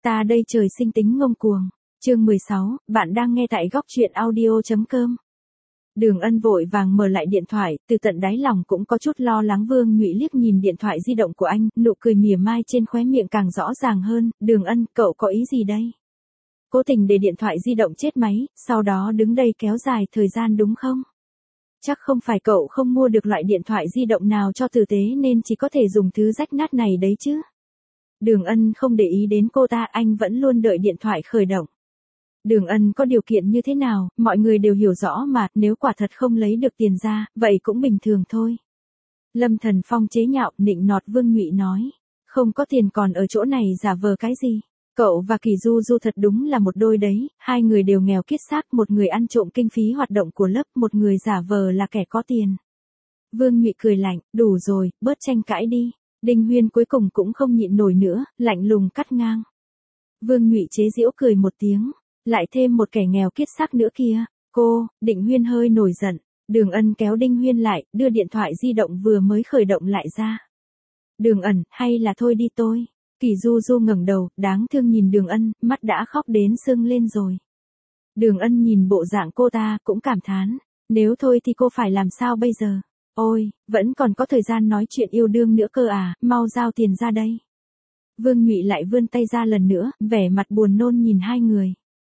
Ta đây trời sinh tính ngông cuồng. Chương 16, bạn đang nghe tại góc truyện audio.com. Đường Ân vội vàng mở lại điện thoại, từ tận đáy lòng cũng có chút lo lắng. Vương Nhụy liếc nhìn điện thoại di động của anh, nụ cười mỉa mai trên khóe miệng càng rõ ràng hơn. Đường Ân, cậu có ý gì đây? Cố tình để điện thoại di động chết máy, sau đó đứng đây kéo dài thời gian đúng không? Chắc không phải cậu không mua được loại điện thoại di động nào cho tử tế nên chỉ có thể dùng thứ rách nát này đấy chứ? Đường Ân không để ý đến cô ta, anh vẫn luôn đợi điện thoại khởi động. Đường Ân có điều kiện như thế nào, mọi người đều hiểu rõ mà, nếu quả thật không lấy được tiền ra, vậy cũng bình thường thôi. Lâm Thần Phong chế nhạo, nịnh nọt Vương Nhụy nói. Không có tiền còn ở chỗ này giả vờ cái gì? Cậu và Kỳ Du Du thật đúng là một đôi đấy, hai người đều nghèo kiết xác, một người ăn trộm kinh phí hoạt động của lớp, một người giả vờ là kẻ có tiền. Vương Nhụy cười lạnh, đủ rồi, bớt tranh cãi đi. Đinh Huyên cuối cùng cũng không nhịn nổi nữa, lạnh lùng cắt ngang. Vương Nhụy chế giễu cười một tiếng, lại thêm một kẻ nghèo kiết xác nữa kia. Cô, Định Huyên hơi nổi giận. Đường Ân kéo Đinh Huyên lại, đưa điện thoại di động vừa mới khởi động lại ra. Đường Ân, hay là thôi đi tôi. Kỳ Du Du ngẩng đầu, đáng thương nhìn Đường Ân, mắt đã khóc đến sưng lên rồi. Đường Ân nhìn bộ dạng cô ta, cũng cảm thán. Nếu thôi thì cô phải làm sao bây giờ? Ôi, vẫn còn có thời gian nói chuyện yêu đương nữa cơ à, mau giao tiền ra đây. Vương Nhụy lại vươn tay ra lần nữa, vẻ mặt buồn nôn nhìn hai người.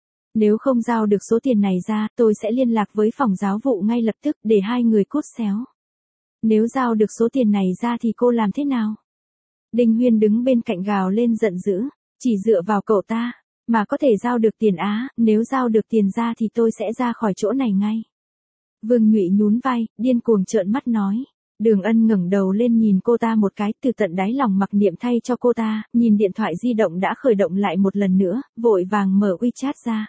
Nếu không giao được số tiền này ra, tôi sẽ liên lạc với phòng giáo vụ ngay lập tức để hai người cút xéo. Nếu giao được số tiền này ra thì cô làm thế nào? Đinh Huyên đứng bên cạnh gào lên giận dữ, chỉ dựa vào cậu ta, mà có thể giao được tiền á, nếu giao được tiền ra thì tôi sẽ ra khỏi chỗ này ngay. Vương Nhụy nhún vai, điên cuồng trợn mắt nói. Đường Ân ngẩng đầu lên nhìn cô ta một cái, từ tận đáy lòng mặc niệm thay cho cô ta, nhìn điện thoại di động đã khởi động lại một lần nữa, vội vàng mở WeChat ra.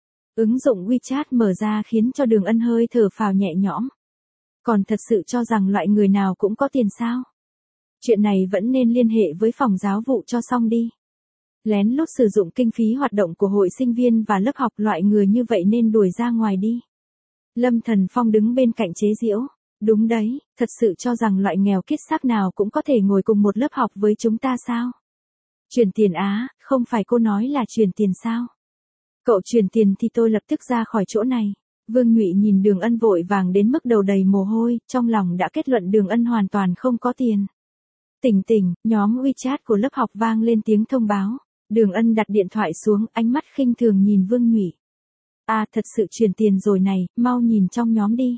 Ứng dụng WeChat mở ra khiến cho Đường Ân hơi thở phào nhẹ nhõm. Còn thật sự cho rằng loại người nào cũng có tiền sao? Chuyện này vẫn nên liên hệ với phòng giáo vụ cho xong đi. Lén lút sử dụng kinh phí hoạt động của hội sinh viên và lớp học, loại người như vậy nên đuổi ra ngoài đi. Lâm Thần Phong đứng bên cạnh chế giễu. Đúng đấy, thật sự cho rằng loại nghèo kiết xác nào cũng có thể ngồi cùng một lớp học với chúng ta sao? Chuyển tiền á, không phải cô nói là chuyển tiền sao? Cậu chuyển tiền thì tôi lập tức ra khỏi chỗ này. Vương Nhụy nhìn Đường Ân vội vàng đến mức đầu đầy mồ hôi, trong lòng đã kết luận Đường Ân hoàn toàn không có tiền. Tỉnh tỉnh, nhóm WeChat của lớp học vang lên tiếng thông báo. Đường Ân đặt điện thoại xuống, ánh mắt khinh thường nhìn Vương Nhụy. À, thật sự chuyển tiền rồi này, mau nhìn trong nhóm đi.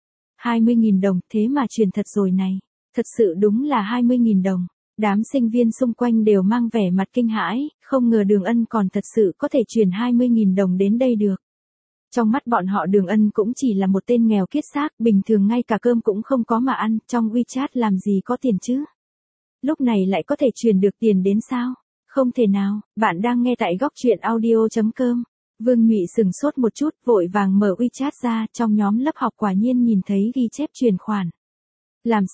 20.000 đồng, thế mà chuyển thật rồi này. Thật sự đúng là 20.000 đồng. Đám sinh viên xung quanh đều mang vẻ mặt kinh hãi, không ngờ Đường Ân còn thật sự có thể chuyển 20.000 đồng đến đây được. Trong mắt bọn họ Đường Ân cũng chỉ là một tên nghèo kiết xác, bình thường ngay cả cơm cũng không có mà ăn, trong WeChat làm gì có tiền chứ. Lúc này lại có thể chuyển được tiền đến sao? Không thể nào, bạn đang nghe tại góc truyện audio.com. Vương Nhụy sừng sốt một chút, vội vàng mở WeChat ra, trong nhóm lớp học quả nhiên nhìn thấy ghi chép chuyển khoản. Làm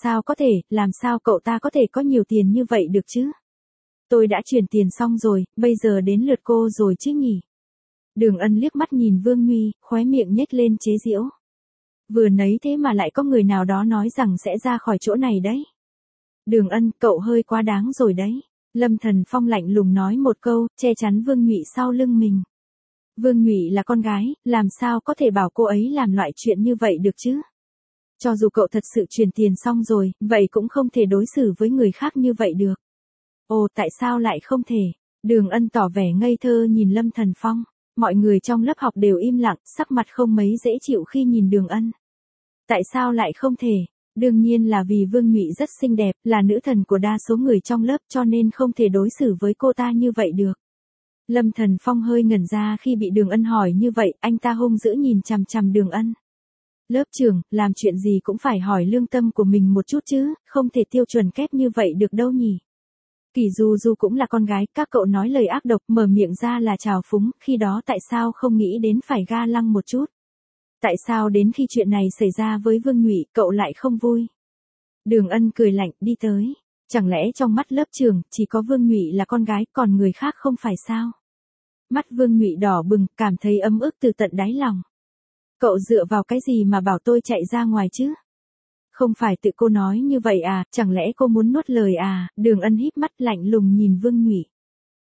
sao cậu ta có thể có nhiều tiền như vậy được chứ? Tôi đã chuyển tiền xong rồi, bây giờ đến lượt cô rồi chứ nhỉ? Đường Ân liếc mắt nhìn Vương Nhụy, khóe miệng nhếch lên chế giễu. Vừa nấy thế mà lại có người nào đó nói rằng sẽ ra khỏi chỗ này đấy. Đường Ân, cậu hơi quá đáng rồi đấy. Lâm Thần Phong lạnh lùng nói một câu, che chắn Vương Nhụy sau lưng mình. Vương Nhụy là con gái, làm sao có thể bảo cô ấy làm loại chuyện như vậy được chứ? Cho dù cậu thật sự chuyển tiền xong rồi, vậy cũng không thể đối xử với người khác như vậy được. Ồ, tại sao lại không thể? Đường Ân tỏ vẻ ngây thơ nhìn Lâm Thần Phong. Mọi người trong lớp học đều im lặng, sắc mặt không mấy dễ chịu khi nhìn Đường Ân. Tại sao lại không thể? Đương nhiên là vì Vương Nhụy rất xinh đẹp, là nữ thần của đa số người trong lớp cho nên không thể đối xử với cô ta như vậy được. Lâm Thần Phong hơi ngẩn ra khi bị Đường Ân hỏi như vậy, anh ta hung dữ nhìn chằm chằm Đường Ân. Lớp trưởng, làm chuyện gì cũng phải hỏi lương tâm của mình một chút chứ, không thể tiêu chuẩn kép như vậy được đâu nhỉ. Kỳ Du Du cũng là con gái, các cậu nói lời ác độc, mở miệng ra là trào phúng, khi đó tại sao không nghĩ đến phải ga lăng một chút? Tại sao đến khi chuyện này xảy ra với Vương Nhụy, cậu lại không vui? Đường Ân cười lạnh, đi tới. Chẳng lẽ trong mắt lớp trưởng, chỉ có Vương Nhụy là con gái, còn người khác không phải sao? Mắt Vương Nhụy đỏ bừng, cảm thấy ấm ức từ tận đáy lòng. Cậu dựa vào cái gì mà bảo tôi chạy ra ngoài chứ? Không phải tự cô nói như vậy à, chẳng lẽ cô muốn nuốt lời à? Đường Ân híp mắt lạnh lùng nhìn Vương Nhụy.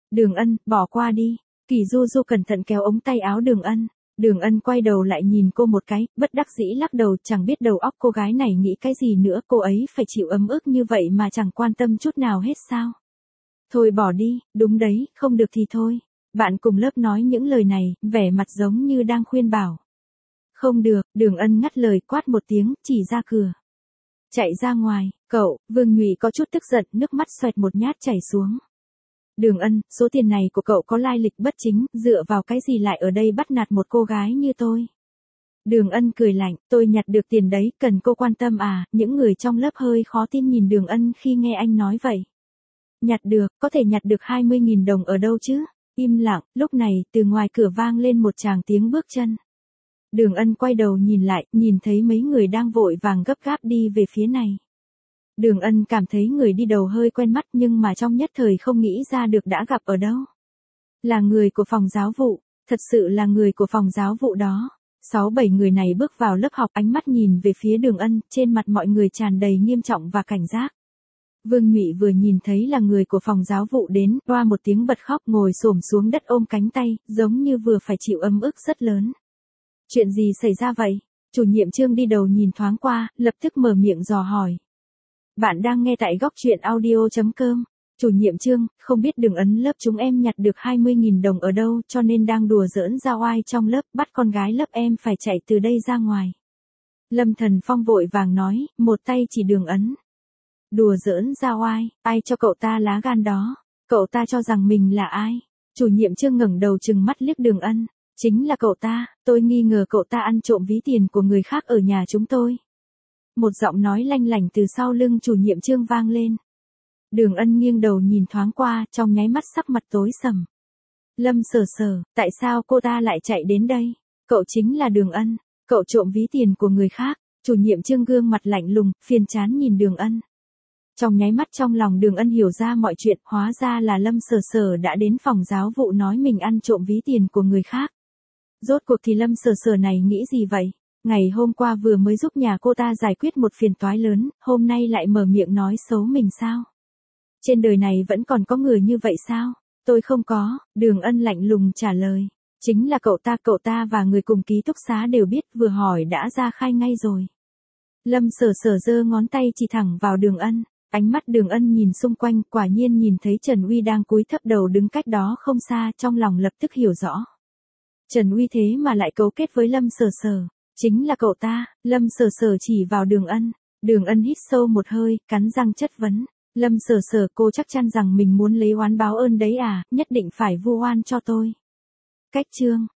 Đường Ân, bỏ qua đi. Kỳ Du Du cẩn thận kéo ống tay áo Đường Ân. Đường Ân quay đầu lại nhìn cô một cái, bất đắc dĩ lắc đầu, chẳng biết đầu óc cô gái này nghĩ cái gì nữa, cô ấy phải chịu ấm ức như vậy mà chẳng quan tâm chút nào hết sao. Thôi bỏ đi, đúng đấy, không được thì thôi. Bạn cùng lớp nói những lời này, vẻ mặt giống như đang khuyên bảo. Không được, Đường Ân ngắt lời, quát một tiếng, chỉ ra cửa. Chạy ra ngoài, cậu, Vương Nhụy có chút tức giận, nước mắt xoẹt một nhát chảy xuống. Đường Ân, số tiền này của cậu có lai lịch bất chính, dựa vào cái gì lại ở đây bắt nạt một cô gái như tôi. Đường Ân cười lạnh, tôi nhặt được tiền đấy, cần cô quan tâm à, những người trong lớp hơi khó tin nhìn Đường Ân khi nghe anh nói vậy. Nhặt được, có thể nhặt được 20.000 đồng ở đâu chứ? Im lặng, lúc này, từ ngoài cửa vang lên một tràng tiếng bước chân. Đường Ân quay đầu nhìn lại, nhìn thấy mấy người đang vội vàng gấp gáp đi về phía này. Đường Ân cảm thấy người đi đầu hơi quen mắt nhưng mà trong nhất thời không nghĩ ra được đã gặp ở đâu. Là người của phòng giáo vụ, thật sự là người của phòng giáo vụ đó. 6-7 người này bước vào lớp học, ánh mắt nhìn về phía Đường Ân, trên mặt mọi người tràn đầy nghiêm trọng và cảnh giác. Vương Nhụy vừa nhìn thấy là người của phòng giáo vụ đến, oa một tiếng bật khóc, ngồi xổm xuống đất ôm cánh tay, giống như vừa phải chịu ấm ức rất lớn. Chuyện gì xảy ra vậy? Chủ nhiệm Trương đi đầu nhìn thoáng qua, lập tức mở miệng dò hỏi. Bạn đang nghe tại góc truyện audio.com. Chủ nhiệm Trương, không biết Đường Ân lớp chúng em nhặt được 20.000 đồng ở đâu cho nên đang đùa giỡn ra oai trong lớp, bắt con gái lớp em phải chạy từ đây ra ngoài. Lâm Thần Phong vội vàng nói, một tay chỉ Đường Ân. Đùa giỡn ra oai, ai cho cậu ta lá gan đó? Cậu ta cho rằng mình là ai? Chủ nhiệm Trương ngẩng đầu trừng mắt liếc Đường Ân. Chính là cậu ta, tôi nghi ngờ cậu ta ăn trộm ví tiền của người khác ở nhà chúng tôi. Một giọng nói lanh lảnh từ sau lưng chủ nhiệm Trương vang lên. Đường Ân nghiêng đầu nhìn thoáng qua, trong nháy mắt sắc mặt tối sầm. Lâm Sở Sở, tại sao cô ta lại chạy đến đây? Cậu chính là Đường Ân, cậu trộm ví tiền của người khác. Chủ nhiệm Trương gương mặt lạnh lùng, phiền chán nhìn Đường Ân. Trong nháy mắt trong lòng Đường Ân hiểu ra mọi chuyện, hóa ra là Lâm Sở Sở đã đến phòng giáo vụ nói mình ăn trộm ví tiền của người khác. Rốt cuộc thì Lâm Sở Sở này nghĩ gì vậy? Ngày hôm qua vừa mới giúp nhà cô ta giải quyết một phiền toái lớn, hôm nay lại mở miệng nói xấu mình sao? Trên đời này vẫn còn có người như vậy sao? Tôi không có, Đường Ân lạnh lùng trả lời. Chính là cậu ta và người cùng ký túc xá đều biết, vừa hỏi đã ra khai ngay rồi. Lâm Sở Sở giơ ngón tay chỉ thẳng vào Đường Ân. Ánh mắt Đường Ân nhìn xung quanh, quả nhiên nhìn thấy Trần Uy đang cúi thấp đầu đứng cách đó không xa, trong lòng lập tức hiểu rõ. Trần Uy thế mà lại cấu kết với Lâm Sở Sở. Chính là cậu ta. Lâm Sở Sở chỉ vào Đường Ân. Đường Ân hít sâu một hơi, cắn răng chất vấn. Lâm Sở Sở, cô chắc chắn rằng mình muốn lấy oán báo ơn đấy à, nhất định phải vu oan cho tôi. Cách chương.